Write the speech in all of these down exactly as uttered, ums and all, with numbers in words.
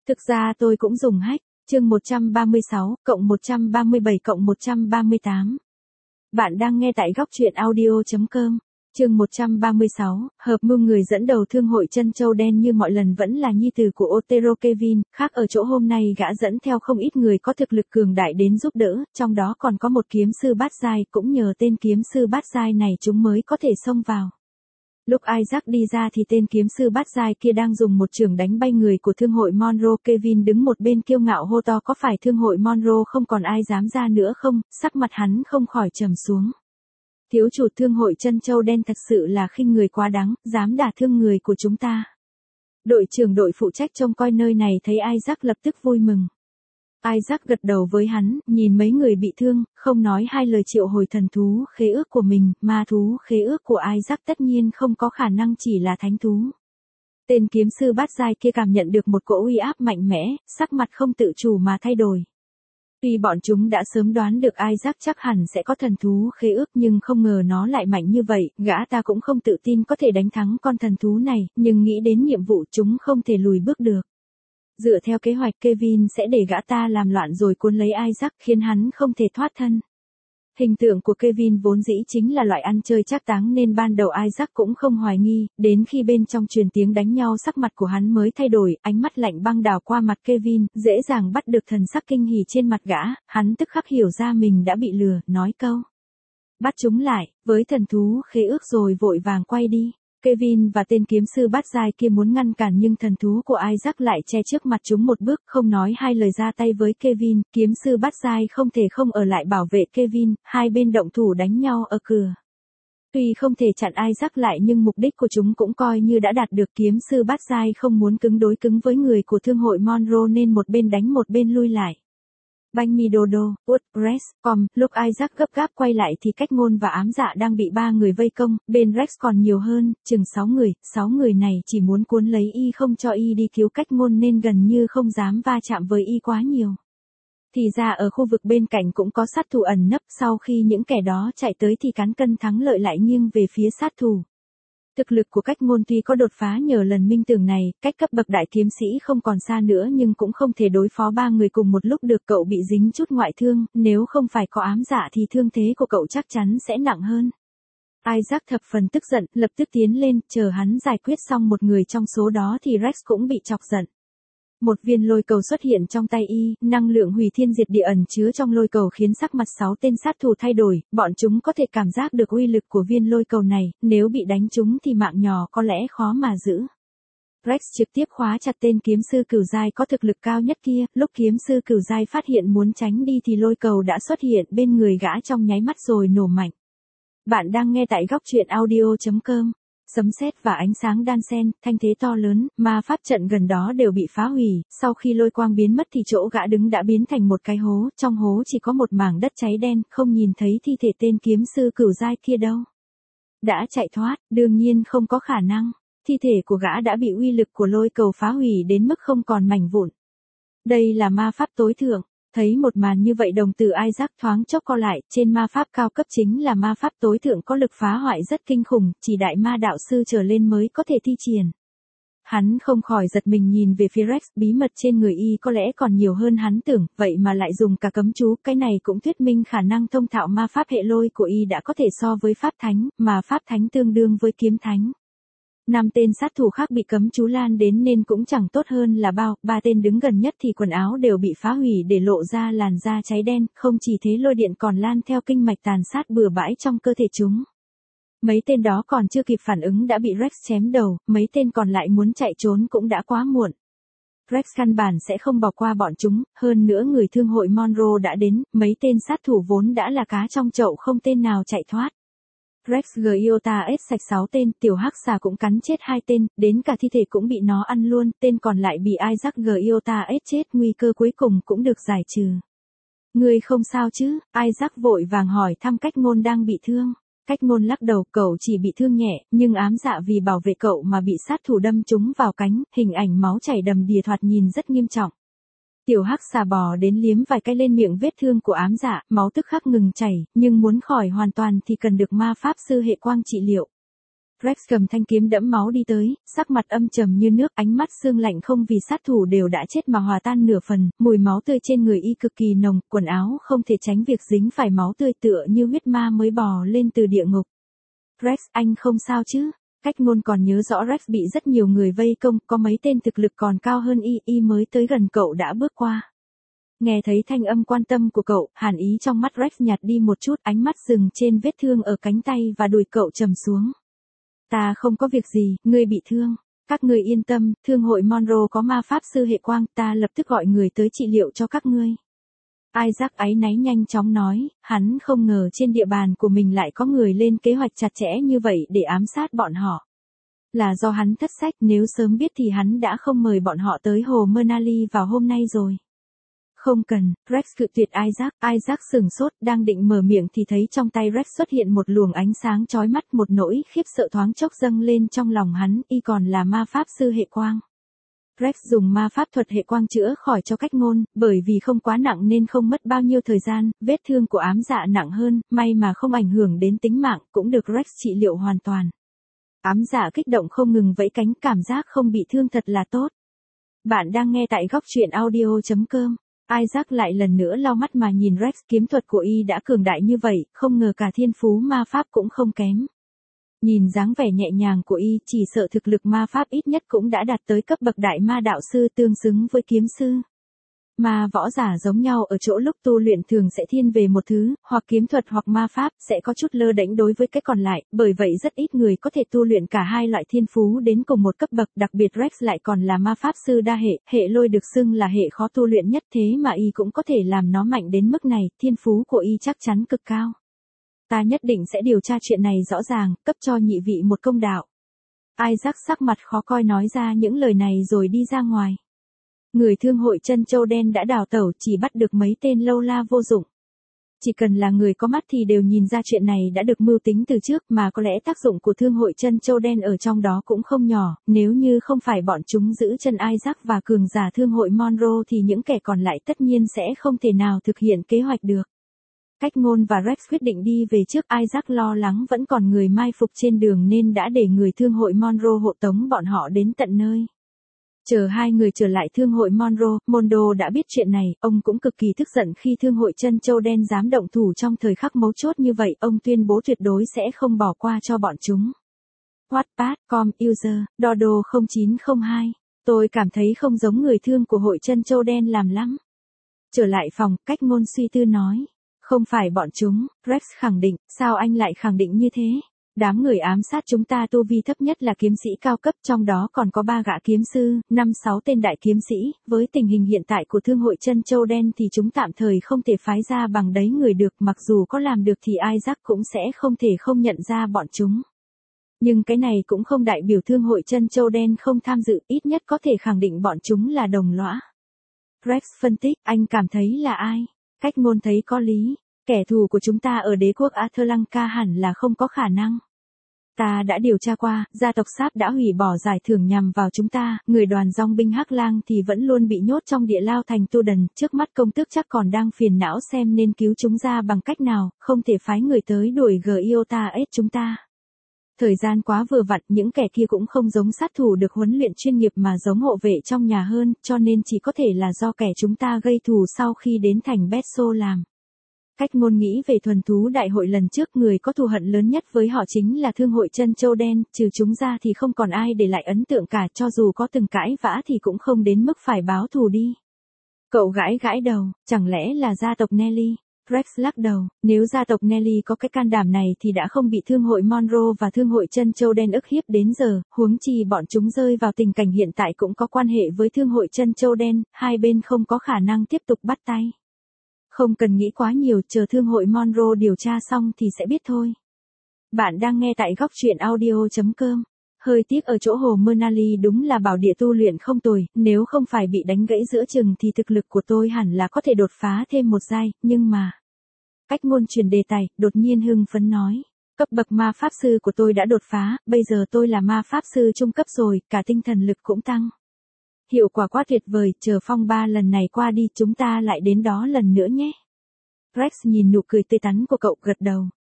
Thực ra tôi cũng dùng hack, chương một trăm ba mươi sáu, cộng một trăm ba mươi bảy cộng một trăm ba mươi tám. Bạn đang nghe tại góc truyện audio.com. Chương một trăm ba mươi sáu, hợp mưu người dẫn đầu thương hội chân châu đen như mọi lần vẫn là nhi tử của Otero Kevin, khác ở chỗ hôm nay gã dẫn theo không ít người có thực lực cường đại đến giúp đỡ, trong đó còn có một kiếm sư bát giai, cũng nhờ tên kiếm sư bát giai này chúng mới có thể xông vào. Lúc Isaac đi ra thì tên kiếm sư bát giai kia đang dùng một chưởng đánh bay người của thương hội Monroe. Kevin đứng một bên kiêu ngạo hô to, có phải thương hội Monroe không còn ai dám ra nữa không? Sắc mặt hắn không khỏi trầm xuống. Thiếu chủ thương hội chân châu đen thật sự là khinh người quá đáng, dám đả thương người của chúng ta. Đội trưởng đội phụ trách trông coi nơi này thấy Isaac lập tức vui mừng. Isaac gật đầu với hắn, nhìn mấy người bị thương, không nói hai lời triệu hồi thần thú khế ước của mình, ma thú khế ước của Isaac tất nhiên không có khả năng chỉ là thánh thú. Tên kiếm sư bát giai kia cảm nhận được một cỗ uy áp mạnh mẽ, sắc mặt không tự chủ mà thay đổi. Tuy bọn chúng đã sớm đoán được Isaac chắc hẳn sẽ có thần thú khế ước nhưng không ngờ nó lại mạnh như vậy, gã ta cũng không tự tin có thể đánh thắng con thần thú này, nhưng nghĩ đến nhiệm vụ chúng không thể lùi bước được. Dựa theo kế hoạch Kevin sẽ để gã ta làm loạn rồi cuốn lấy Isaac khiến hắn không thể thoát thân. Hình tượng của Kevin vốn dĩ chính là loại ăn chơi trác táng nên ban đầu Isaac cũng không hoài nghi, đến khi bên trong truyền tiếng đánh nhau sắc mặt của hắn mới thay đổi, ánh mắt lạnh băng đảo qua mặt Kevin, dễ dàng bắt được thần sắc kinh hỉ trên mặt gã, hắn tức khắc hiểu ra mình đã bị lừa, nói câu. Bắt chúng lại, với thần thú khế ước rồi vội vàng quay đi. Kevin và tên kiếm sư bát giai kia muốn ngăn cản nhưng thần thú của Isaac lại che trước mặt chúng một bước, không nói hai lời ra tay với Kevin, kiếm sư bát giai không thể không ở lại bảo vệ Kevin, hai bên động thủ đánh nhau ở cửa. Tuy không thể chặn Isaac lại nhưng mục đích của chúng cũng coi như đã đạt được, kiếm sư bát giai không muốn cứng đối cứng với người của thương hội Monroe nên một bên đánh một bên lui lại. Banh mi đô đô, út, Rex, com, lúc Isaac gấp gáp quay lại thì Cách Ngôn và Ám Dạ đang bị ba người vây công, bên Rex còn nhiều hơn, chừng sáu người, sáu người này chỉ muốn cuốn lấy y không cho y đi cứu Cách Ngôn nên gần như không dám va chạm với y quá nhiều. Thì ra ở khu vực bên cạnh cũng có sát thủ ẩn nấp, sau khi những kẻ đó chạy tới thì cán cân thắng lợi lại nghiêng về phía sát thủ. Thực lực của Cách Ngôn tuy có đột phá nhờ lần minh tưởng này, cách cấp bậc đại kiếm sĩ không còn xa nữa nhưng cũng không thể đối phó ba người cùng một lúc được, cậu bị dính chút ngoại thương, nếu không phải có Ám Dạ thì thương thế của cậu chắc chắn sẽ nặng hơn. Isaac thập phần tức giận, lập tức tiến lên, chờ hắn giải quyết xong một người trong số đó thì Rex cũng bị chọc giận. Một viên lôi cầu xuất hiện trong tay y, năng lượng hủy thiên diệt địa ẩn chứa trong lôi cầu khiến sắc mặt sáu tên sát thủ thay đổi, bọn chúng có thể cảm giác được uy lực của viên lôi cầu này, nếu bị đánh trúng thì mạng nhỏ có lẽ khó mà giữ. Rex trực tiếp khóa chặt tên kiếm sư cửu giai có thực lực cao nhất kia, lúc kiếm sư cửu giai phát hiện muốn tránh đi thì lôi cầu đã xuất hiện bên người gã trong nháy mắt rồi nổ mạnh. Bạn đang nghe tại góc truyện audio.com. Sấm sét và ánh sáng đan xen, thanh thế to lớn, ma pháp trận gần đó đều bị phá hủy, sau khi lôi quang biến mất thì chỗ gã đứng đã biến thành một cái hố, trong hố chỉ có một mảng đất cháy đen, không nhìn thấy thi thể tên kiếm sư cửu giai kia đâu. Đã chạy thoát, đương nhiên không có khả năng, thi thể của gã đã bị uy lực của lôi cầu phá hủy đến mức không còn mảnh vụn. Đây là ma pháp tối thượng. Thấy một màn như vậy đồng tử Isaac thoáng chốc co lại, trên ma pháp cao cấp chính là ma pháp tối thượng có lực phá hoại rất kinh khủng, chỉ đại ma đạo sư trở lên mới có thể thi triển. Hắn không khỏi giật mình nhìn về phía Rex, bí mật trên người y có lẽ còn nhiều hơn hắn tưởng, vậy mà lại dùng cả cấm chú, cái này cũng thuyết minh khả năng thông thạo ma pháp hệ lôi của y đã có thể so với pháp thánh, mà pháp thánh tương đương với kiếm thánh. Năm tên sát thủ khác bị cấm chú lan đến nên cũng chẳng tốt hơn là bao, ba tên đứng gần nhất thì quần áo đều bị phá hủy để lộ ra làn da cháy đen, không chỉ thế lôi điện còn lan theo kinh mạch tàn sát bừa bãi trong cơ thể chúng. Mấy tên đó còn chưa kịp phản ứng đã bị Rex chém đầu, mấy tên còn lại muốn chạy trốn cũng đã quá muộn. Rex căn bản sẽ không bỏ qua bọn chúng, hơn nữa người thương hội Monroe đã đến, mấy tên sát thủ vốn đã là cá trong chậu không tên nào chạy thoát. Rex Giota ết sạch sáu tên, tiểu hắc xà cũng cắn chết hai tên, đến cả thi thể cũng bị nó ăn luôn, tên còn lại bị Isaac Giota ết chết, nguy cơ cuối cùng cũng được giải trừ. Ngươi không sao chứ? Isaac vội vàng hỏi thăm Cách Ngôn đang bị thương. Cách Ngôn lắc đầu, cậu chỉ bị thương nhẹ, nhưng Ám Dạ vì bảo vệ cậu mà bị sát thủ đâm trúng vào cánh, hình ảnh máu chảy đầm đìa thoạt nhìn rất nghiêm trọng. Tiểu hắc xà bò đến liếm vài cái lên miệng vết thương của Ám Dạ, máu tức khắc ngừng chảy, nhưng muốn khỏi hoàn toàn thì cần được ma pháp sư hệ quang trị liệu. Rex cầm thanh kiếm đẫm máu đi tới, sắc mặt âm trầm như nước, ánh mắt sương lạnh không vì sát thủ đều đã chết mà hòa tan nửa phần, mùi máu tươi trên người y cực kỳ nồng, quần áo không thể tránh việc dính phải máu tươi tựa như huyết ma mới bò lên từ địa ngục. Rex, anh không sao chứ? Cách ngôn còn nhớ rõ Rex bị rất nhiều người vây công, có mấy tên thực lực còn cao hơn y, y mới tới gần cậu đã bước qua. Nghe thấy thanh âm quan tâm của cậu, hàn ý trong mắt Rex nhạt đi một chút, ánh mắt dừng trên vết thương ở cánh tay và đùi cậu trầm xuống. Ta không có việc gì, ngươi bị thương. Các ngươi yên tâm, thương hội Monroe có ma pháp sư hệ quang, ta lập tức gọi người tới trị liệu cho các ngươi. Isaac áy náy nhanh chóng nói, hắn không ngờ trên địa bàn của mình lại có người lên kế hoạch chặt chẽ như vậy để ám sát bọn họ. Là do hắn thất sách, nếu sớm biết thì hắn đã không mời bọn họ tới hồ Menali vào hôm nay rồi. Không cần, Rex cự tuyệt Isaac, Isaac sừng sốt, đang định mở miệng thì thấy trong tay Rex xuất hiện một luồng ánh sáng chói mắt, một nỗi khiếp sợ thoáng chốc dâng lên trong lòng hắn, y còn là ma pháp sư hệ quang. Rex dùng ma pháp thuật hệ quang chữa khỏi cho cách ngôn, bởi vì không quá nặng nên không mất bao nhiêu thời gian, vết thương của ám dạ nặng hơn, may mà không ảnh hưởng đến tính mạng, cũng được Rex trị liệu hoàn toàn. Ám dạ kích động không ngừng vẫy cánh, cảm giác không bị thương thật là tốt. Bạn đang nghe tại góc truyện audio chấm com. Isaac lại lần nữa lau mắt mà nhìn Rex, kiếm thuật của y đã cường đại như vậy, không ngờ cả thiên phú ma pháp cũng không kém. Nhìn dáng vẻ nhẹ nhàng của y, chỉ sợ thực lực ma pháp ít nhất cũng đã đạt tới cấp bậc đại ma đạo sư tương xứng với kiếm sư. Ma võ giả giống nhau ở chỗ lúc tu luyện thường sẽ thiên về một thứ, hoặc kiếm thuật hoặc ma pháp, sẽ có chút lơ đễnh đối với cái còn lại, bởi vậy rất ít người có thể tu luyện cả hai loại thiên phú đến cùng một cấp bậc, đặc biệt Rex lại còn là ma pháp sư đa hệ, hệ lôi được xưng là hệ khó tu luyện nhất, thế mà y cũng có thể làm nó mạnh đến mức này, thiên phú của y chắc chắn cực cao. Ta nhất định sẽ điều tra chuyện này rõ ràng, cấp cho nhị vị một công đạo. Isaac sắc mặt khó coi nói ra những lời này rồi đi ra ngoài. Người thương hội chân châu đen đã đào tẩu, chỉ bắt được mấy tên lâu la vô dụng. Chỉ cần là người có mắt thì đều nhìn ra chuyện này đã được mưu tính từ trước, mà có lẽ tác dụng của thương hội chân châu đen ở trong đó cũng không nhỏ, nếu như không phải bọn chúng giữ chân Isaac và cường giả thương hội Monroe thì những kẻ còn lại tất nhiên sẽ không thể nào thực hiện kế hoạch được. Cách ngôn và Rex quyết định đi về trước, Isaac lo lắng vẫn còn người mai phục trên đường nên đã để người thương hội Monroe hộ tống bọn họ đến tận nơi. Chờ hai người trở lại thương hội Monroe, Mondo đã biết chuyện này, ông cũng cực kỳ tức giận khi thương hội chân châu đen dám động thủ trong thời khắc mấu chốt như vậy, ông tuyên bố tuyệt đối sẽ không bỏ qua cho bọn chúng. Wattpad, com, user, Dodo không chín không hai. Tôi cảm thấy không giống người thương của hội chân châu đen làm lắm. Trở lại phòng, cách ngôn suy tư nói. Không phải bọn chúng, Rex khẳng định, sao anh lại khẳng định như thế? Đám người ám sát chúng ta tu vi thấp nhất là kiếm sĩ cao cấp, trong đó còn có ba gã kiếm sư, năm sáu tên đại kiếm sĩ, với tình hình hiện tại của thương hội chân châu đen thì chúng tạm thời không thể phái ra bằng đấy người được, mặc dù có làm được thì Isaac cũng sẽ không thể không nhận ra bọn chúng. Nhưng cái này cũng không đại biểu thương hội chân châu đen không tham dự, ít nhất có thể khẳng định bọn chúng là đồng lõa. Rex phân tích, anh cảm thấy là ai? Cách ngôn thấy có lý, kẻ thù của chúng ta ở đế quốc Athlanka hẳn là không có khả năng. Ta đã điều tra qua, gia tộc Sáp đã hủy bỏ giải thưởng nhằm vào chúng ta, người đoàn dòng binh Hắc Lang thì vẫn luôn bị nhốt trong địa lao thành Tu Đần, trước mắt công tước chắc còn đang phiền não xem nên cứu chúng ra bằng cách nào, không thể phái người tới đuổi Giota ết chúng ta. Thời gian quá vừa vặn, những kẻ kia cũng không giống sát thủ được huấn luyện chuyên nghiệp mà giống hộ vệ trong nhà hơn, cho nên chỉ có thể là do kẻ chúng ta gây thù sau khi đến thành Betso làm. Cách ngôn nghĩ về thuần thú đại hội lần trước, người có thù hận lớn nhất với họ chính là thương hội chân châu đen, trừ chúng ra thì không còn ai để lại ấn tượng cả, cho dù có từng cãi vã thì cũng không đến mức phải báo thù đi. Cậu gãi gãi đầu, chẳng lẽ là gia tộc Nelly? Rex lắc đầu, nếu gia tộc Nelly có cái can đảm này thì đã không bị thương hội Monroe và thương hội chân châu đen ức hiếp đến giờ, huống chi bọn chúng rơi vào tình cảnh hiện tại cũng có quan hệ với thương hội chân châu đen, hai bên không có khả năng tiếp tục bắt tay. Không cần nghĩ quá nhiều, chờ thương hội Monroe điều tra xong thì sẽ biết thôi. Bạn đang nghe tại góc truyện audio chấm com. Hơi tiếc ở chỗ hồ Menali đúng là bảo địa tu luyện không tồi, nếu không phải bị đánh gãy giữa chừng thì thực lực của tôi hẳn là có thể đột phá thêm một giai, nhưng mà... Cách ngôn chuyển đề tài, đột nhiên hưng phấn nói. Cấp bậc ma pháp sư của tôi đã đột phá, bây giờ tôi là ma pháp sư trung cấp rồi, cả tinh thần lực cũng tăng. Hiệu quả quá tuyệt vời, chờ phong ba lần này qua đi chúng ta lại đến đó lần nữa nhé. Rex nhìn nụ cười tươi tắn của cậu, gật đầu.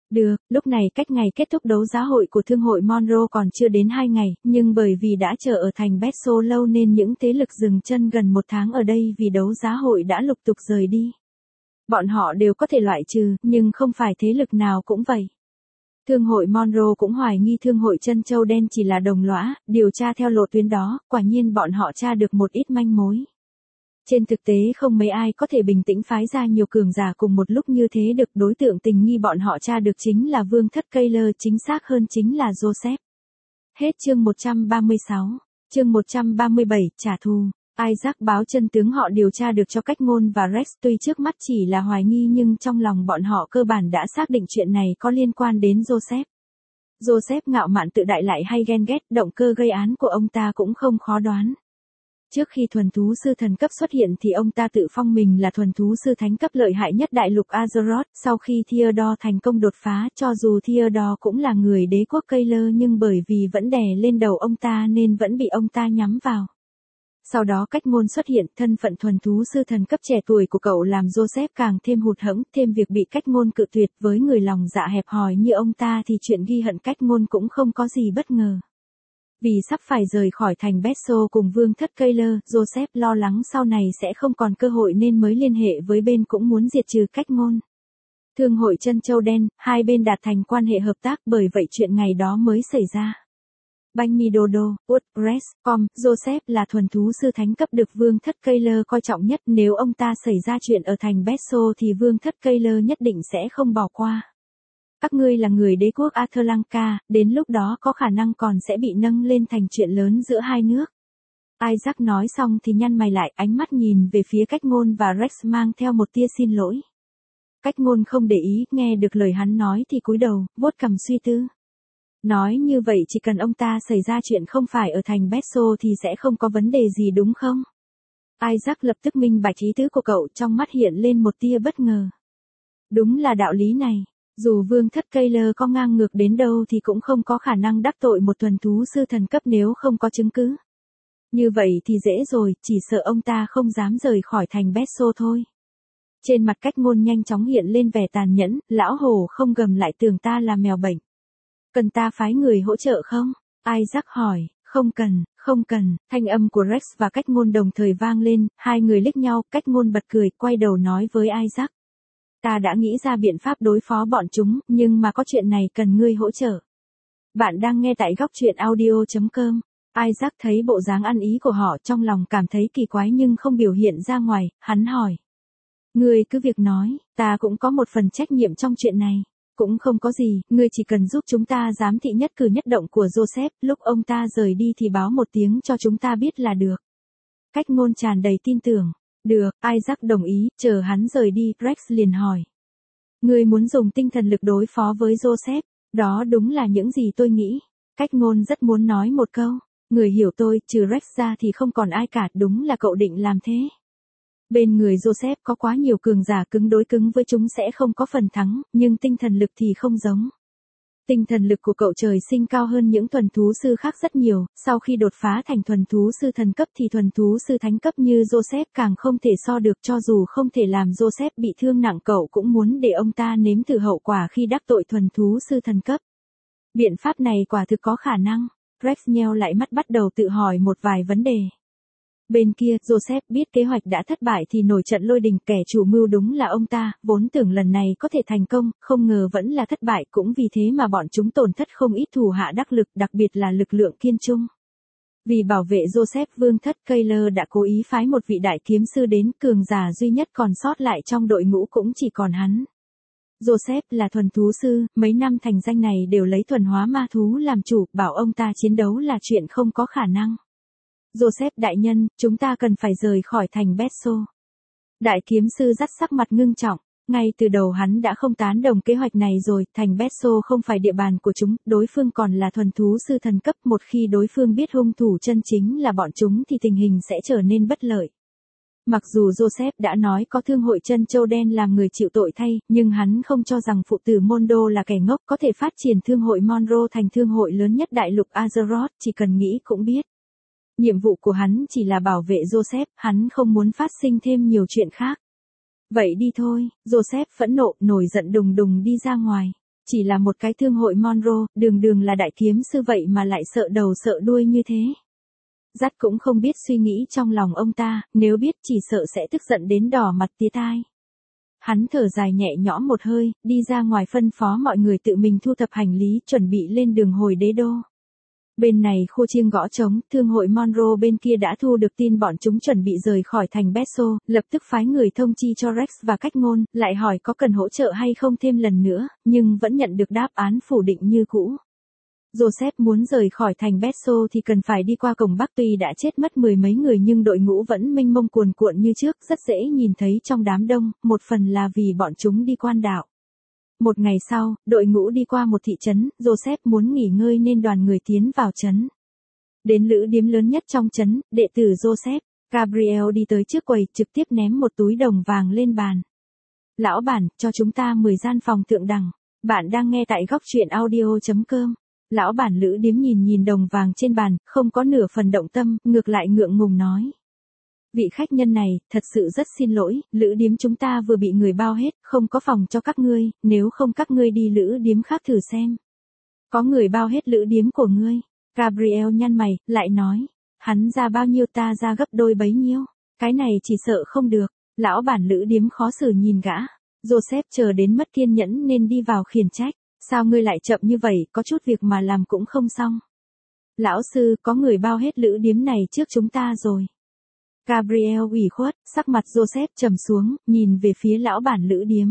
Được, lúc này cách ngày kết thúc đấu giá hội của thương hội Monroe còn chưa đến hai ngày, nhưng bởi vì đã chờ ở thành Bethso lâu nên những thế lực dừng chân gần một tháng ở đây vì đấu giá hội đã lục tục rời đi. Bọn họ đều có thể loại trừ, nhưng không phải thế lực nào cũng vậy. Thương hội Monroe cũng hoài nghi thương hội Trân Châu Đen chỉ là đồng lõa, điều tra theo lộ tuyến đó, quả nhiên bọn họ tra được một ít manh mối. Trên thực tế không mấy ai có thể bình tĩnh phái ra nhiều cường giả cùng một lúc như thế được, đối tượng tình nghi bọn họ tra được chính là Vương thất Taylor, chính xác hơn chính là Joseph. Hết chương một trăm ba mươi sáu, chương một trăm ba mươi bảy, trả thù. Isaac báo chân tướng họ điều tra được cho Cách Ngôn và Rex, tuy trước mắt chỉ là hoài nghi nhưng trong lòng bọn họ cơ bản đã xác định chuyện này có liên quan đến Joseph. Joseph ngạo mạn tự đại lại hay ghen ghét, động cơ gây án của ông ta cũng không khó đoán. Trước khi thuần thú sư thần cấp xuất hiện thì ông ta tự phong mình là thuần thú sư thánh cấp lợi hại nhất đại lục Azeroth. Sau khi Theodore thành công đột phá, cho dù Theodore cũng là người đế quốc Taylor nhưng bởi vì vẫn đè lên đầu ông ta nên vẫn bị ông ta nhắm vào. Sau đó Cách Ngôn xuất hiện, thân phận thuần thú sư thần cấp trẻ tuổi của cậu làm Joseph càng thêm hụt hẫng, thêm việc bị Cách Ngôn cự tuyệt, với người lòng dạ hẹp hòi như ông ta thì chuyện ghi hận Cách Ngôn cũng không có gì bất ngờ. Vì sắp phải rời khỏi thành Bethso cùng Vương thất Taylor, Joseph lo lắng sau này sẽ không còn cơ hội nên mới liên hệ với bên cũng muốn diệt trừ Cách Ngôn. Thương hội Trân Châu Đen, hai bên đạt thành quan hệ hợp tác, bởi vậy chuyện ngày đó mới xảy ra. Banh Mi Dodo, WordPress chấm com, Joseph là thuần thú sư thánh cấp được Vương thất Taylor coi trọng nhất, nếu ông ta xảy ra chuyện ở thành Bethso thì Vương thất Taylor nhất định sẽ không bỏ qua. Các ngươi là người đế quốc Athlanka, đến lúc đó có khả năng còn sẽ bị nâng lên thành chuyện lớn giữa hai nước. Isaac nói xong thì nhăn mày lại, ánh mắt nhìn về phía Cách Ngôn và Rex mang theo một tia xin lỗi. Cách Ngôn không để ý, nghe được lời hắn nói thì cúi đầu, vuốt cằm suy tư. Nói như vậy chỉ cần ông ta xảy ra chuyện không phải ở thành Bethso thì sẽ không có vấn đề gì đúng không? Isaac lập tức minh bạch ý tứ của cậu, trong mắt hiện lên một tia bất ngờ. Đúng là đạo lý này. Dù Vương thất Taylor có ngang ngược đến đâu thì cũng không có khả năng đắc tội một thuần thú sư thần cấp nếu không có chứng cứ. Như vậy thì dễ rồi, chỉ sợ ông ta không dám rời khỏi thành Bethso thôi. Trên mặt Cách Ngôn nhanh chóng hiện lên vẻ tàn nhẫn, lão hổ không gầm lại tưởng ta là mèo bệnh. Cần ta phái người hỗ trợ không? Isaac hỏi. Không cần, không cần, thanh âm của Rex và Cách Ngôn đồng thời vang lên, hai người liếc nhau, Cách Ngôn bật cười, quay đầu nói với Isaac. Ta đã nghĩ ra biện pháp đối phó bọn chúng, nhưng mà có chuyện này cần ngươi hỗ trợ. Bạn đang nghe tại góc truyện audio chấm com. Isaac thấy bộ dáng ăn ý của họ, trong lòng cảm thấy kỳ quái nhưng không biểu hiện ra ngoài, hắn hỏi. Ngươi cứ việc nói, ta cũng có một phần trách nhiệm trong chuyện này. Cũng không có gì, ngươi chỉ cần giúp chúng ta giám thị nhất cử nhất động của Joseph, lúc ông ta rời đi thì báo một tiếng cho chúng ta biết là được. Cách Ngôn tràn đầy tin tưởng. Được, Isaac đồng ý, chờ hắn rời đi, Rex liền hỏi. Ngươi muốn dùng tinh thần lực đối phó với Joseph, đó đúng là những gì tôi nghĩ. Cách Ngôn rất muốn nói một câu, người hiểu tôi, trừ Rex ra thì không còn ai cả, đúng là cậu định làm thế. Bên người Joseph có quá nhiều cường giả, cứng đối cứng với chúng sẽ không có phần thắng, nhưng tinh thần lực thì không giống. Tinh thần lực của cậu trời sinh cao hơn những thuần thú sư khác rất nhiều, sau khi đột phá thành thuần thú sư thần cấp thì thuần thú sư thánh cấp như Joseph càng không thể so được, cho dù không thể làm Joseph bị thương nặng cậu cũng muốn để ông ta nếm thử hậu quả khi đắc tội thuần thú sư thần cấp. Biện pháp này quả thực có khả năng. Rex nheo lại mắt bắt đầu tự hỏi một vài vấn đề. Bên kia, Joseph biết kế hoạch đã thất bại thì nổi trận lôi đình, kẻ chủ mưu đúng là ông ta, vốn tưởng lần này có thể thành công, không ngờ vẫn là thất bại, cũng vì thế mà bọn chúng tổn thất không ít thủ hạ đắc lực, đặc biệt là lực lượng kiên trung. Vì bảo vệ Joseph, Vương thất Taylor đã cố ý phái một vị đại kiếm sư đến, cường giả duy nhất còn sót lại trong đội ngũ cũng chỉ còn hắn. Joseph là thuần thú sư, mấy năm thành danh này đều lấy thuần hóa ma thú làm chủ, bảo ông ta chiến đấu là chuyện không có khả năng. Joseph đại nhân, chúng ta cần phải rời khỏi thành Bethso. Đại kiếm sư dắt sắc mặt ngưng trọng, ngay từ đầu hắn đã không tán đồng kế hoạch này rồi, thành Bethso không phải địa bàn của chúng, đối phương còn là thuần thú sư thần cấp, một khi đối phương biết hung thủ chân chính là bọn chúng thì tình hình sẽ trở nên bất lợi. Mặc dù Joseph đã nói có thương hội Trân Châu Đen làm người chịu tội thay, nhưng hắn không cho rằng phụ tử Mondo là kẻ ngốc, có thể phát triển thương hội Monroe thành thương hội lớn nhất đại lục Azeroth, chỉ cần nghĩ cũng biết. Nhiệm vụ của hắn chỉ là bảo vệ Joseph, hắn không muốn phát sinh thêm nhiều chuyện khác. Vậy đi thôi, Joseph phẫn nộ, nổi giận đùng đùng đi ra ngoài. Chỉ là một cái thương hội Monroe, đường đường là đại kiếm sư vậy mà lại sợ đầu sợ đuôi như thế. Dắt cũng không biết suy nghĩ trong lòng ông ta, nếu biết chỉ sợ sẽ tức giận đến đỏ mặt tía tai. Hắn thở dài nhẹ nhõm một hơi, đi ra ngoài phân phó mọi người tự mình thu thập hành lý chuẩn bị lên đường hồi đế đô. Bên này khua chiêng gõ trống, thương hội Monroe bên kia đã thu được tin bọn chúng chuẩn bị rời khỏi thành Beso, lập tức phái người thông chi cho Rex và Cách Ngôn, lại hỏi có cần hỗ trợ hay không thêm lần nữa, nhưng vẫn nhận được đáp án phủ định như cũ. Joseph muốn rời khỏi thành Beso thì cần phải đi qua cổng Bắc, tuy đã chết mất mười mấy người nhưng đội ngũ vẫn mênh mông cuồn cuộn như trước, rất dễ nhìn thấy trong đám đông, một phần là vì bọn chúng đi quan đảo. Một ngày sau, đội ngũ đi qua một thị trấn, Joseph muốn nghỉ ngơi nên đoàn người tiến vào trấn. Đến lữ điếm lớn nhất trong trấn, đệ tử Joseph, Gabriel đi tới trước quầy, trực tiếp ném một túi đồng vàng lên bàn. Lão bản, cho chúng ta mười gian phòng thượng đẳng. Bạn đang nghe tại góc truyện audio chấm com. Lão bản lữ điếm nhìn nhìn đồng vàng trên bàn, không có nửa phần động tâm, ngược lại ngượng ngùng nói. Vị khách nhân này, thật sự rất xin lỗi, lữ điếm chúng ta vừa bị người bao hết, không có phòng cho các ngươi, nếu không các ngươi đi lữ điếm khác thử xem. Có người bao hết lữ điếm của ngươi. Gabriel nhăn mày, lại nói. Hắn ra bao nhiêu ta ra gấp đôi bấy nhiêu. Cái này chỉ sợ không được. Lão bản lữ điếm khó xử nhìn gã. Joseph chờ đến mất kiên nhẫn nên đi vào khiển trách. Sao ngươi lại chậm như vậy, có chút việc mà làm cũng không xong. Lão sư, có người bao hết lữ điếm này trước chúng ta rồi. Gabriel ủy khuất, sắc mặt Joseph trầm xuống, nhìn về phía lão bản lữ điếm.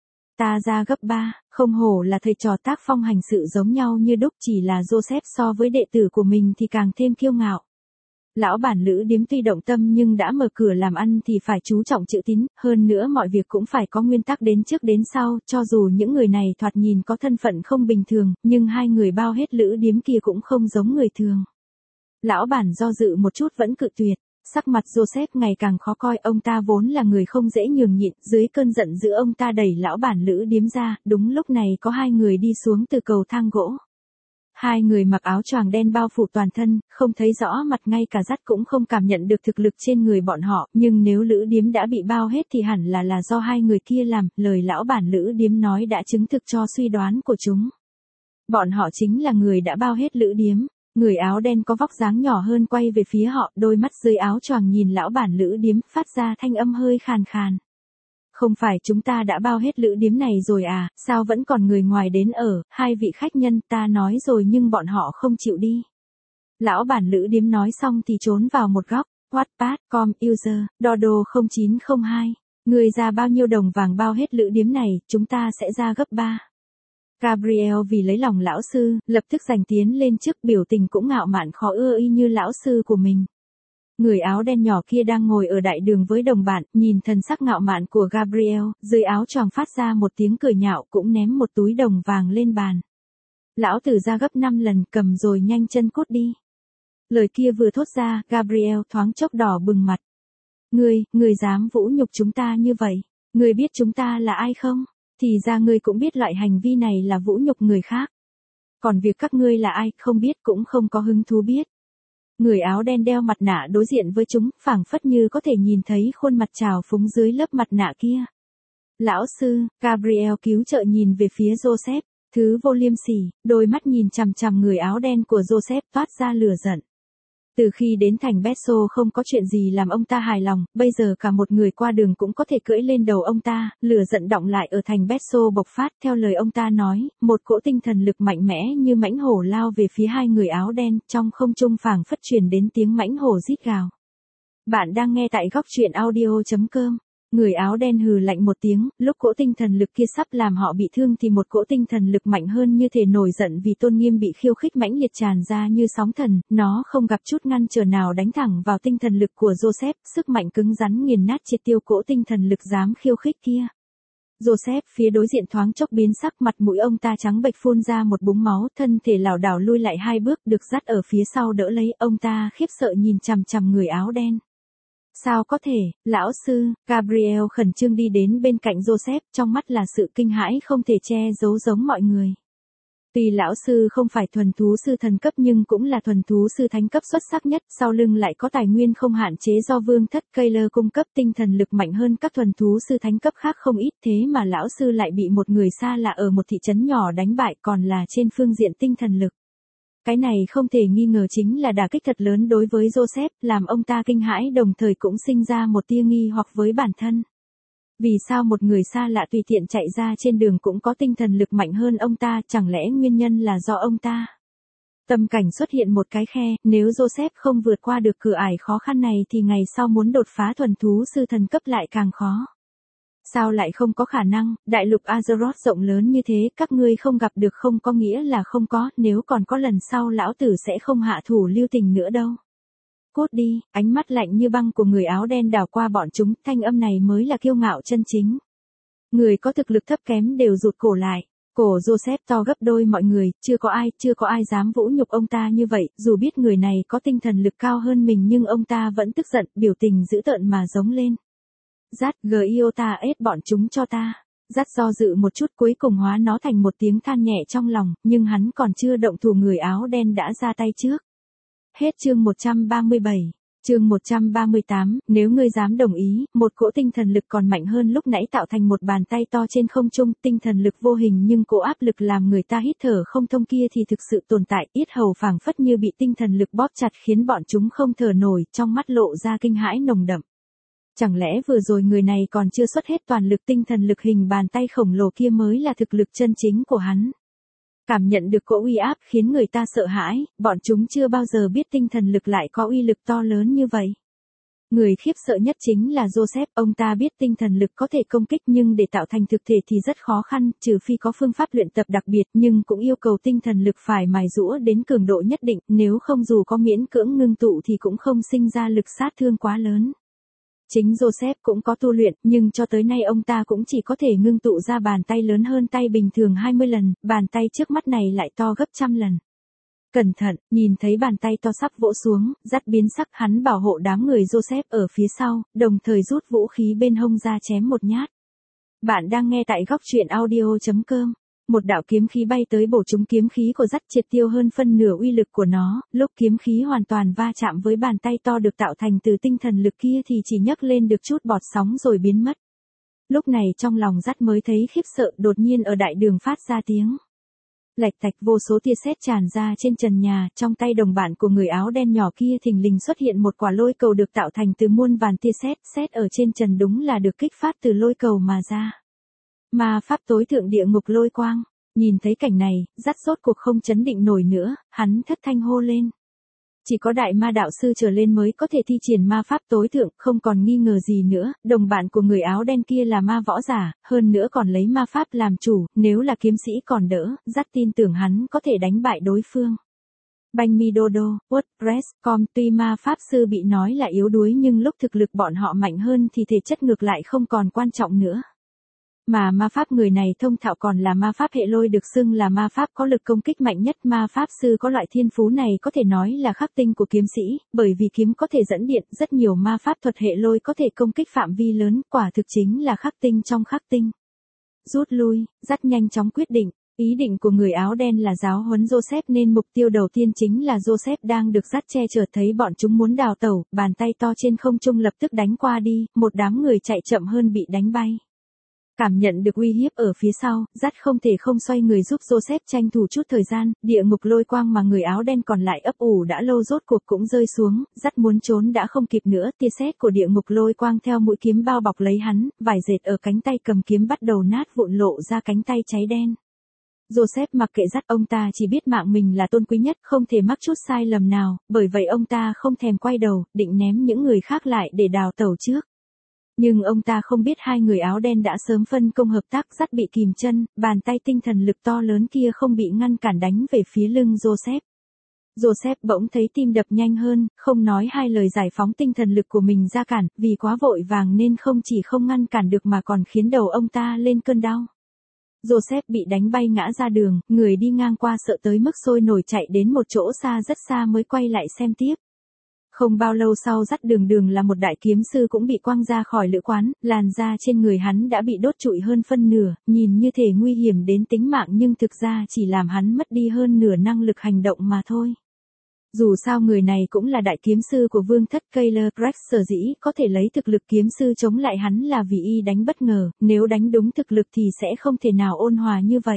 Ta ra gấp ba, không hổ là thầy trò tác phong hành sự giống nhau như đúc, chỉ là Joseph so với đệ tử của mình thì càng thêm kiêu ngạo. Lão bản lữ điếm tuy động tâm nhưng đã mở cửa làm ăn thì phải chú trọng chữ tín, hơn nữa mọi việc cũng phải có nguyên tắc đến trước đến sau, cho dù những người này thoạt nhìn có thân phận không bình thường, nhưng hai người bao hết lữ điếm kia cũng không giống người thường. Lão bản do dự một chút vẫn cự tuyệt. Sắc mặt Joseph ngày càng khó coi, ông ta vốn là người không dễ nhường nhịn, dưới cơn giận dữ ông ta đẩy lão bản lữ điếm ra, đúng lúc này có hai người đi xuống từ cầu thang gỗ. Hai người mặc áo choàng đen bao phủ toàn thân, không thấy rõ mặt, ngay cả dắt cũng không cảm nhận được thực lực trên người bọn họ, nhưng nếu lữ điếm đã bị bao hết thì hẳn là là do hai người kia làm, lời lão bản lữ điếm nói đã chứng thực cho suy đoán của chúng. Bọn họ chính là người đã bao hết lữ điếm. Người áo đen có vóc dáng nhỏ hơn quay về phía họ, đôi mắt dưới áo choàng nhìn lão bản lữ điếm, phát ra thanh âm hơi khàn khàn. Không phải chúng ta đã bao hết lữ điếm này rồi à, sao vẫn còn người ngoài đến ở, hai vị khách nhân ta nói rồi nhưng bọn họ không chịu đi. Lão bản lữ điếm nói xong thì trốn vào một góc, Wattpad, com, user, Dodo không chín không hai. Người ra bao nhiêu đồng vàng bao hết lữ điếm này, chúng ta sẽ ra gấp ba. Gabriel vì lấy lòng lão sư, lập tức giành tiến lên trước, biểu tình cũng ngạo mạn khó ưa y như lão sư của mình. Người áo đen nhỏ kia đang ngồi ở đại đường với đồng bạn, nhìn thần sắc ngạo mạn của Gabriel, dưới áo choàng phát ra một tiếng cười nhạo, cũng ném một túi đồng vàng lên bàn. Lão tử ra gấp năm lần, cầm rồi nhanh chân cút đi. Lời kia vừa thốt ra, Gabriel thoáng chốc đỏ bừng mặt. Ngươi, ngươi dám vũ nhục chúng ta như vậy? Ngươi biết chúng ta là ai không? Thì ra ngươi cũng biết loại hành vi này là vũ nhục người khác. Còn việc các ngươi là ai, không biết cũng không có hứng thú biết. Người áo đen đeo mặt nạ đối diện với chúng, phảng phất như có thể nhìn thấy khuôn mặt trào phúng dưới lớp mặt nạ kia. Lão sư, Gabriel cứu trợ nhìn về phía Joseph, thứ vô liêm sỉ, đôi mắt nhìn chằm chằm người áo đen của Joseph toát ra lửa giận. Từ khi đến thành Beso không có chuyện gì làm ông ta hài lòng, bây giờ cả một người qua đường cũng có thể cưỡi lên đầu ông ta, lửa giận đọng lại ở thành Beso bộc phát. Theo lời ông ta nói, một cỗ tinh thần lực mạnh mẽ như mãnh hổ lao về phía hai người áo đen, trong không trung phảng phất truyền đến tiếng mãnh hổ rít gào. Bạn đang nghe tại góc truyện audio chấm com. Người áo đen hừ lạnh một tiếng, lúc cỗ tinh thần lực kia sắp làm họ bị thương thì một cỗ tinh thần lực mạnh hơn như thể nổi giận vì tôn nghiêm bị khiêu khích mãnh liệt tràn ra như sóng thần, nó không gặp chút ngăn trở nào đánh thẳng vào tinh thần lực của Joseph, sức mạnh cứng rắn nghiền nát triệt tiêu cỗ tinh thần lực dám khiêu khích kia. Joseph phía đối diện thoáng chốc biến sắc, mặt mũi ông ta trắng bệch phun ra một búng máu, thân thể lảo đảo lui lại hai bước, được dắt ở phía sau đỡ lấy, ông ta khiếp sợ nhìn chằm chằm người áo đen. Sao có thể, lão sư, Gabriel khẩn trương đi đến bên cạnh Joseph, trong mắt là sự kinh hãi không thể che giấu giống mọi người. Tuy lão sư không phải thuần thú sư thần cấp nhưng cũng là thuần thú sư thánh cấp xuất sắc nhất, sau lưng lại có tài nguyên không hạn chế do vương thất Kayler cung cấp, tinh thần lực mạnh hơn các thuần thú sư thánh cấp khác không ít, thế mà lão sư lại bị một người xa lạ ở một thị trấn nhỏ đánh bại, còn là trên phương diện tinh thần lực. Cái này không thể nghi ngờ chính là đả kích thật lớn đối với Joseph, làm ông ta kinh hãi đồng thời cũng sinh ra một tia nghi hoặc với bản thân. Vì sao một người xa lạ tùy tiện chạy ra trên đường cũng có tinh thần lực mạnh hơn ông ta, chẳng lẽ nguyên nhân là do ông ta? Tâm cảnh xuất hiện một cái khe, nếu Joseph không vượt qua được cửa ải khó khăn này thì ngày sau muốn đột phá thuần thú sư thần cấp lại càng khó. Sao lại không có khả năng, đại lục Azeroth rộng lớn như thế, các ngươi không gặp được không có nghĩa là không có, nếu còn có lần sau lão tử sẽ không hạ thủ lưu tình nữa đâu. Cút đi, ánh mắt lạnh như băng của người áo đen đảo qua bọn chúng, thanh âm này mới là kiêu ngạo chân chính. Người có thực lực thấp kém đều rụt cổ lại. Cổ Joseph to gấp đôi mọi người, chưa có ai, chưa có ai dám vũ nhục ông ta như vậy, dù biết người này có tinh thần lực cao hơn mình nhưng ông ta vẫn tức giận, biểu tình dữ tợn mà giống lên. Dắt Giota ết bọn chúng cho ta. Dắt do dự một chút cuối cùng hóa nó thành một tiếng than nhẹ trong lòng, nhưng hắn còn chưa động thủ người áo đen đã ra tay trước. Hết chương một trăm ba mươi bảy. Chương một trăm ba mươi tám, nếu ngươi dám đồng ý, một cỗ tinh thần lực còn mạnh hơn lúc nãy tạo thành một bàn tay to trên không trung, tinh thần lực vô hình nhưng cỗ áp lực làm người ta hít thở không thông kia thì thực sự tồn tại, yết hầu phảng phất như bị tinh thần lực bóp chặt khiến bọn chúng không thở nổi, trong mắt lộ ra kinh hãi nồng đậm. Chẳng lẽ vừa rồi người này còn chưa xuất hết toàn lực, tinh thần lực hình bàn tay khổng lồ kia mới là thực lực chân chính của hắn. Cảm nhận được cỗ uy áp khiến người ta sợ hãi, bọn chúng chưa bao giờ biết tinh thần lực lại có uy lực to lớn như vậy. Người khiếp sợ nhất chính là Joseph, ông ta biết tinh thần lực có thể công kích nhưng để tạo thành thực thể thì rất khó khăn, trừ phi có phương pháp luyện tập đặc biệt nhưng cũng yêu cầu tinh thần lực phải mài giũa đến cường độ nhất định, nếu không dù có miễn cưỡng ngưng tụ thì cũng không sinh ra lực sát thương quá lớn. Chính Joseph cũng có tu luyện, nhưng cho tới nay ông ta cũng chỉ có thể ngưng tụ ra bàn tay lớn hơn tay bình thường hai mươi lần, bàn tay trước mắt này lại to gấp trăm lần. Cẩn thận, nhìn thấy bàn tay to sắp vỗ xuống, dắt biến sắc, hắn bảo hộ đám người Joseph ở phía sau, đồng thời rút vũ khí bên hông ra chém một nhát. Bạn đang nghe tại góc truyện audio chấm com. Một đạo kiếm khí bay tới bổ trúng kiếm khí của dắt, triệt tiêu hơn phân nửa uy lực của nó, lúc kiếm khí hoàn toàn va chạm với bàn tay to được tạo thành từ tinh thần lực kia thì chỉ nhấc lên được chút bọt sóng rồi biến mất. Lúc này trong lòng dắt mới thấy khiếp sợ, đột nhiên ở đại đường phát ra tiếng lạch tạch, vô số tia sét tràn ra trên trần nhà, trong tay đồng bạn của người áo đen nhỏ kia thình lình xuất hiện một quả lôi cầu được tạo thành từ muôn vàn tia sét, sét ở trên trần đúng là được kích phát từ lôi cầu mà ra. Ma pháp tối thượng địa ngục lôi quang, nhìn thấy cảnh này, dắt sốt cuộc không chấn định nổi nữa, hắn thất thanh hô lên. Chỉ có đại ma đạo sư trở lên mới có thể thi triển ma pháp tối thượng, không còn nghi ngờ gì nữa, đồng bạn của người áo đen kia là ma võ giả, hơn nữa còn lấy ma pháp làm chủ, nếu là kiếm sĩ còn đỡ, dắt tin tưởng hắn có thể đánh bại đối phương. Banh mi đô đô, WordPress chấm com, tuy ma pháp sư bị nói là yếu đuối nhưng lúc thực lực bọn họ mạnh hơn thì thể chất ngược lại không còn quan trọng nữa. Mà ma pháp người này thông thạo còn là ma pháp hệ lôi, được xưng là ma pháp có lực công kích mạnh nhất. Ma pháp sư có loại thiên phú này có thể nói là khắc tinh của kiếm sĩ, bởi vì kiếm có thể dẫn điện, rất nhiều ma pháp thuật hệ lôi có thể công kích phạm vi lớn, quả thực chính là khắc tinh trong khắc tinh. Rút lui, dắt nhanh chóng quyết định. Ý định của người áo đen là giáo huấn Joseph nên mục tiêu đầu tiên chính là Joseph đang được dắt che chở, thấy bọn chúng muốn đào tẩu, bàn tay to trên không trung lập tức đánh qua đi, một đám người chạy chậm hơn bị đánh bay. Cảm nhận được uy hiếp ở phía sau, dắt không thể không xoay người giúp Joseph tranh thủ chút thời gian, địa ngục lôi quang mà người áo đen còn lại ấp ủ đã lâu rốt cuộc cũng rơi xuống, dắt muốn trốn đã không kịp nữa, tia sét của địa ngục lôi quang theo mũi kiếm bao bọc lấy hắn, vải dệt ở cánh tay cầm kiếm bắt đầu nát vụn lộ ra cánh tay cháy đen. Joseph mặc kệ dắt, ông ta chỉ biết mạng mình là tôn quý nhất, không thể mắc chút sai lầm nào, bởi vậy ông ta không thèm quay đầu, định ném những người khác lại để đào tẩu trước. Nhưng ông ta không biết hai người áo đen đã sớm phân công hợp tác, dắt bị kìm chân, bàn tay tinh thần lực to lớn kia không bị ngăn cản đánh về phía lưng Joseph. Joseph bỗng thấy tim đập nhanh hơn, không nói hai lời giải phóng tinh thần lực của mình ra cản, vì quá vội vàng nên không chỉ không ngăn cản được mà còn khiến đầu ông ta lên cơn đau. Joseph bị đánh bay ngã ra đường, người đi ngang qua sợ tới mức sôi nổi chạy đến một chỗ xa rất xa mới quay lại xem tiếp. Không bao lâu sau dắt đường đường là một đại kiếm sư cũng bị quăng ra khỏi lữ quán, làn da trên người hắn đã bị đốt trụi hơn phân nửa, nhìn như thể nguy hiểm đến tính mạng nhưng thực ra chỉ làm hắn mất đi hơn nửa năng lực hành động mà thôi. Dù sao người này cũng là đại kiếm sư của vương thất Kyler Rex, sở dĩ có thể lấy thực lực kiếm sư chống lại hắn là vì y đánh bất ngờ, nếu đánh đúng thực lực thì sẽ không thể nào ôn hòa như vậy.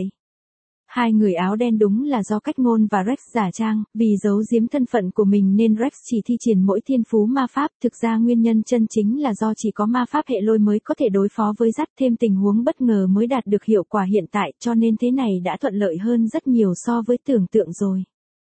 Hai người áo đen đúng là do Cách Ngôn và Rex giả trang, vì giấu giếm thân phận của mình nên Rex chỉ thi triển mỗi thiên phú ma pháp, thực ra nguyên nhân chân chính là do chỉ có ma pháp hệ lôi mới có thể đối phó với dắt, thêm tình huống bất ngờ mới đạt được hiệu quả hiện tại, cho nên thế này đã thuận lợi hơn rất nhiều so với tưởng tượng rồi.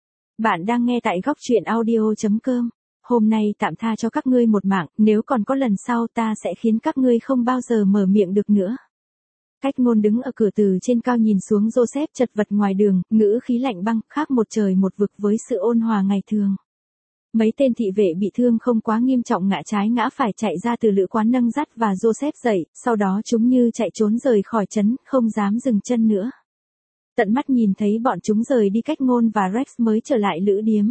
Bạn đang nghe tại góc truyện audio chấm com. Hôm nay tạm tha cho các ngươi một mạng, nếu còn có lần sau ta sẽ khiến các ngươi không bao giờ mở miệng được nữa. Cách Ngôn đứng ở cửa từ trên cao nhìn xuống Joseph chật vật ngoài đường, ngữ khí lạnh băng, khác một trời một vực với sự ôn hòa ngày thường. Mấy tên thị vệ bị thương không quá nghiêm trọng ngã trái ngã phải chạy ra từ lữ quán nâng dắt và Joseph dậy, sau đó chúng như chạy trốn rời khỏi trấn, không dám dừng chân nữa. Tận mắt nhìn thấy bọn chúng rời đi, Cách Ngôn và Rex mới trở lại lữ điếm.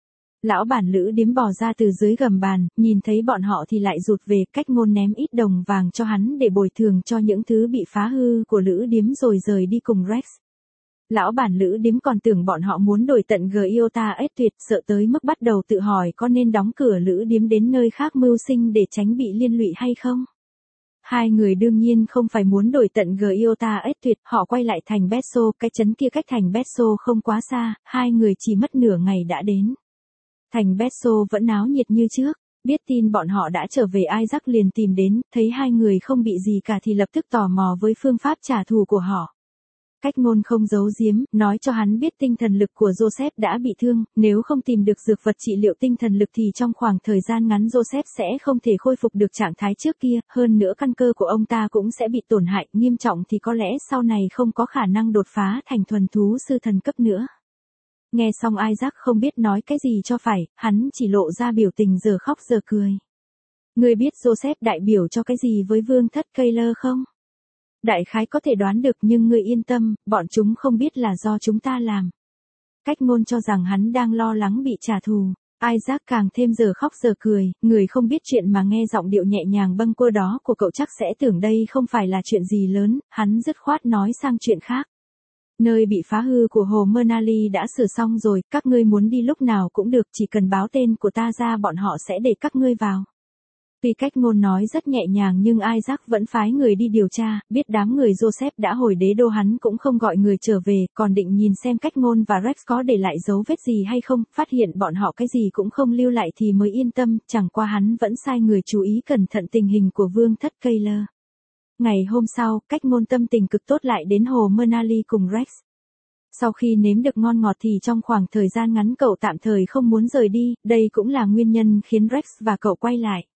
Lão bản lữ điếm bò ra từ dưới gầm bàn, nhìn thấy bọn họ thì lại rụt về, Cách Ngôn ném ít đồng vàng cho hắn để bồi thường cho những thứ bị phá hư của lữ điếm rồi rời đi cùng Rex. Lão bản lữ điếm còn tưởng bọn họ muốn đổi tận Giota ết tuyệt, sợ tới mức bắt đầu tự hỏi có nên đóng cửa lữ điếm đến nơi khác mưu sinh để tránh bị liên lụy hay không. Hai người đương nhiên không phải muốn đổi tận Giota ết tuyệt, họ quay lại thành Besso, cái trấn kia cách thành Besso không quá xa, hai người chỉ mất nửa ngày đã đến. Thành Besso vẫn náo nhiệt như trước, biết tin bọn họ đã trở về Isaac liền tìm đến, thấy hai người không bị gì cả thì lập tức tò mò với phương pháp trả thù của họ. Cách Ngôn không giấu giếm, nói cho hắn biết tinh thần lực của Joseph đã bị thương, nếu không tìm được dược vật trị liệu tinh thần lực thì trong khoảng thời gian ngắn Joseph sẽ không thể khôi phục được trạng thái trước kia, hơn nữa căn cơ của ông ta cũng sẽ bị tổn hại, nghiêm trọng thì có lẽ sau này không có khả năng đột phá thành thuần thú sư thần cấp nữa. Nghe xong Isaac không biết nói cái gì cho phải, hắn chỉ lộ ra biểu tình giờ khóc giờ cười. Ngươi biết Joseph đại biểu cho cái gì với vương thất Kyler không? Đại khái có thể đoán được nhưng ngươi yên tâm, bọn chúng không biết là do chúng ta làm. Cách Ngôn cho rằng hắn đang lo lắng bị trả thù. Isaac càng thêm giờ khóc giờ cười, người không biết chuyện mà nghe giọng điệu nhẹ nhàng bâng quơ đó của cậu chắc sẽ tưởng đây không phải là chuyện gì lớn, hắn dứt khoát nói sang chuyện khác. Nơi bị phá hư của hồ Mernali đã sửa xong rồi, các ngươi muốn đi lúc nào cũng được, chỉ cần báo tên của ta ra bọn họ sẽ để các ngươi vào. Tuy Cách Ngôn nói rất nhẹ nhàng nhưng Isaac vẫn phái người đi điều tra, biết đám người Joseph đã hồi đế đô hắn cũng không gọi người trở về, còn định nhìn xem Cách Ngôn và Rex có để lại dấu vết gì hay không, phát hiện bọn họ cái gì cũng không lưu lại thì mới yên tâm, chẳng qua hắn vẫn sai người chú ý cẩn thận tình hình của vương thất Kyler. Ngày hôm sau, Cách Ngôn tâm tình cực tốt lại đến hồ Mernali cùng Rex. Sau khi nếm được ngon ngọt thì trong khoảng thời gian ngắn cậu tạm thời không muốn rời đi, đây cũng là nguyên nhân khiến Rex và cậu quay lại.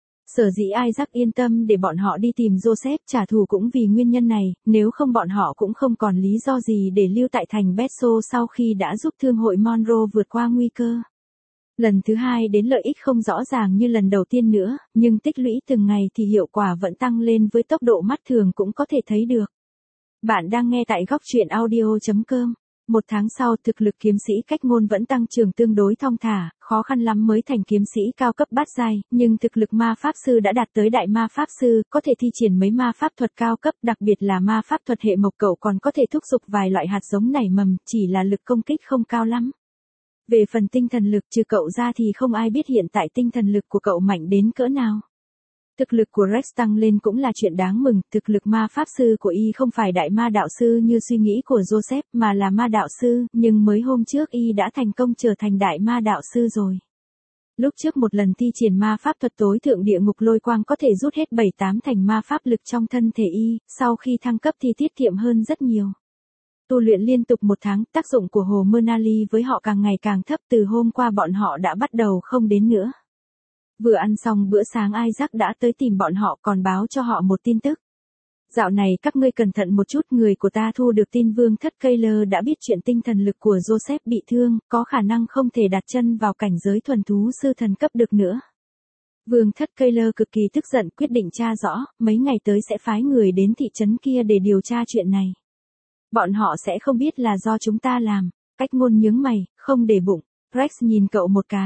Sở dĩ Isaac yên tâm để bọn họ đi tìm Joseph trả thù cũng vì nguyên nhân này, nếu không bọn họ cũng không còn lý do gì để lưu tại thành Besso sau khi đã giúp thương hội Monroe vượt qua nguy cơ. Lần thứ hai đến lợi ích không rõ ràng như lần đầu tiên nữa, nhưng tích lũy từng ngày thì hiệu quả vẫn tăng lên với tốc độ mắt thường cũng có thể thấy được. Bạn đang nghe tại góc truyện audio chấm com. Một tháng sau, thực lực kiếm sĩ Cách Ngôn vẫn tăng trưởng tương đối thong thả, khó khăn lắm mới thành kiếm sĩ cao cấp bát giai, nhưng thực lực ma pháp sư đã đạt tới đại ma pháp sư, có thể thi triển mấy ma pháp thuật cao cấp, đặc biệt là ma pháp thuật hệ mộc, cậu còn có thể thúc giục vài loại hạt giống nảy mầm, chỉ là lực công kích không cao lắm. Về phần tinh thần lực, trừ cậu ra thì không ai biết hiện tại tinh thần lực của cậu mạnh đến cỡ nào. Thực lực của Rex tăng lên cũng là chuyện đáng mừng, thực lực ma pháp sư của y không phải đại ma đạo sư như suy nghĩ của Joseph mà là ma đạo sư, nhưng mới hôm trước y đã thành công trở thành đại ma đạo sư rồi. Lúc trước một lần thi triển ma pháp thuật tối thượng địa ngục lôi quang có thể rút hết bảy tám thành ma pháp lực trong thân thể y, sau khi thăng cấp thì tiết kiệm hơn rất nhiều. Tu luyện liên tục một tháng, tác dụng của hồ Mernali với họ càng ngày càng thấp, từ hôm qua bọn họ đã bắt đầu không đến nữa. Vừa ăn xong bữa sáng Isaac đã tới tìm bọn họ còn báo cho họ một tin tức. Dạo này các ngươi cẩn thận một chút, người của ta thu được tin vương thất Kyler đã biết chuyện tinh thần lực của Joseph bị thương, có khả năng không thể đặt chân vào cảnh giới thuần thú sư thần cấp được nữa. Vương thất Kyler cực kỳ tức giận quyết định tra rõ, mấy ngày tới sẽ phái người đến thị trấn kia để điều tra chuyện này. Bọn họ sẽ không biết là do chúng ta làm. Cách Ngôn nhướng mày, không để bụng. Rex nhìn cậu một cái.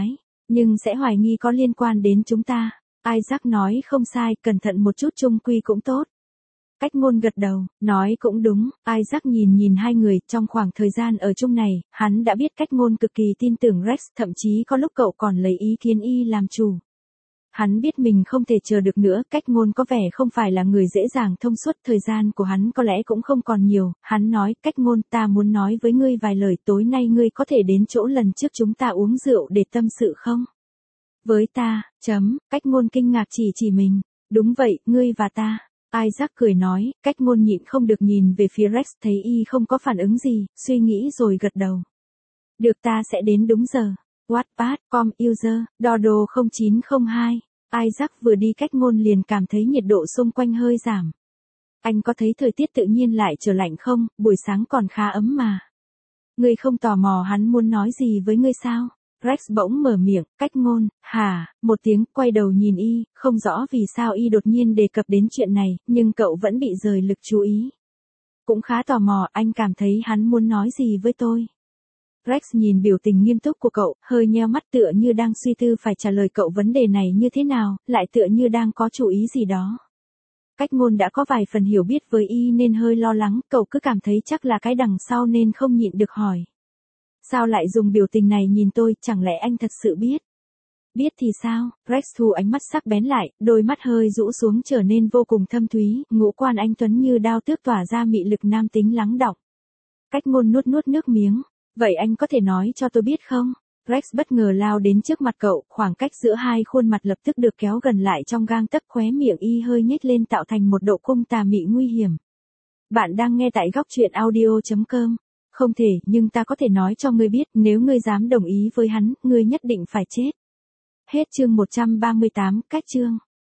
Nhưng sẽ hoài nghi có liên quan đến chúng ta. Isaac nói không sai, cẩn thận một chút chung quy cũng tốt. Cách ngôn gật đầu, nói cũng đúng. Isaac nhìn nhìn hai người, trong khoảng thời gian ở chung này, hắn đã biết cách ngôn cực kỳ tin tưởng Rex, thậm chí có lúc cậu còn lấy ý kiến y làm chủ. Hắn biết mình không thể chờ được nữa, cách ngôn có vẻ không phải là người dễ dàng thông suốt, thời gian của hắn có lẽ cũng không còn nhiều. Hắn nói, cách ngôn, ta muốn nói với ngươi vài lời, tối nay ngươi có thể đến chỗ lần trước chúng ta uống rượu để tâm sự không? Với ta, chấm, cách ngôn kinh ngạc chỉ chỉ mình. Đúng vậy, ngươi và ta. Isaac cười nói, cách ngôn nhịn không được nhìn về phía Rex, thấy y không có phản ứng gì, suy nghĩ rồi gật đầu. Được, ta sẽ đến đúng giờ. Wattpad, com user, Dodo không chín không hai. Isaac vừa đi cách ngôn liền cảm thấy nhiệt độ xung quanh hơi giảm. Anh có thấy thời tiết tự nhiên lại trở lạnh không, buổi sáng còn khá ấm mà. Ngươi không tò mò hắn muốn nói gì với ngươi sao? Rex bỗng mở miệng, cách ngôn, hả, một tiếng, quay đầu nhìn y, không rõ vì sao y đột nhiên đề cập đến chuyện này, nhưng cậu vẫn bị rời lực chú ý. Cũng khá tò mò, anh cảm thấy hắn muốn nói gì với tôi. Rex nhìn biểu tình nghiêm túc của cậu, hơi nheo mắt tựa như đang suy tư phải trả lời cậu vấn đề này như thế nào, lại tựa như đang có chủ ý gì đó. Cách ngôn đã có vài phần hiểu biết với y nên hơi lo lắng, cậu cứ cảm thấy chắc là cái đằng sau nên không nhịn được hỏi. Sao lại dùng biểu tình này nhìn tôi, chẳng lẽ anh thật sự biết? Biết thì sao? Rex thu ánh mắt sắc bén lại, đôi mắt hơi rũ xuống trở nên vô cùng thâm thúy, ngũ quan anh tuấn như đao tước tỏa ra mị lực nam tính lắng đọng. Cách ngôn nuốt nuốt nước miếng. Vậy anh có thể nói cho tôi biết không? Rex bất ngờ lao đến trước mặt cậu, khoảng cách giữa hai khuôn mặt lập tức được kéo gần lại trong gang tấc, khóe miệng y hơi nhếch lên tạo thành một độ cung tà mị nguy hiểm. Bạn đang nghe tại góc truyện audio chấm com. Không thể, nhưng ta có thể nói cho ngươi biết, nếu ngươi dám đồng ý với hắn, ngươi nhất định phải chết. Hết chương một trăm ba mươi tám, cách chương.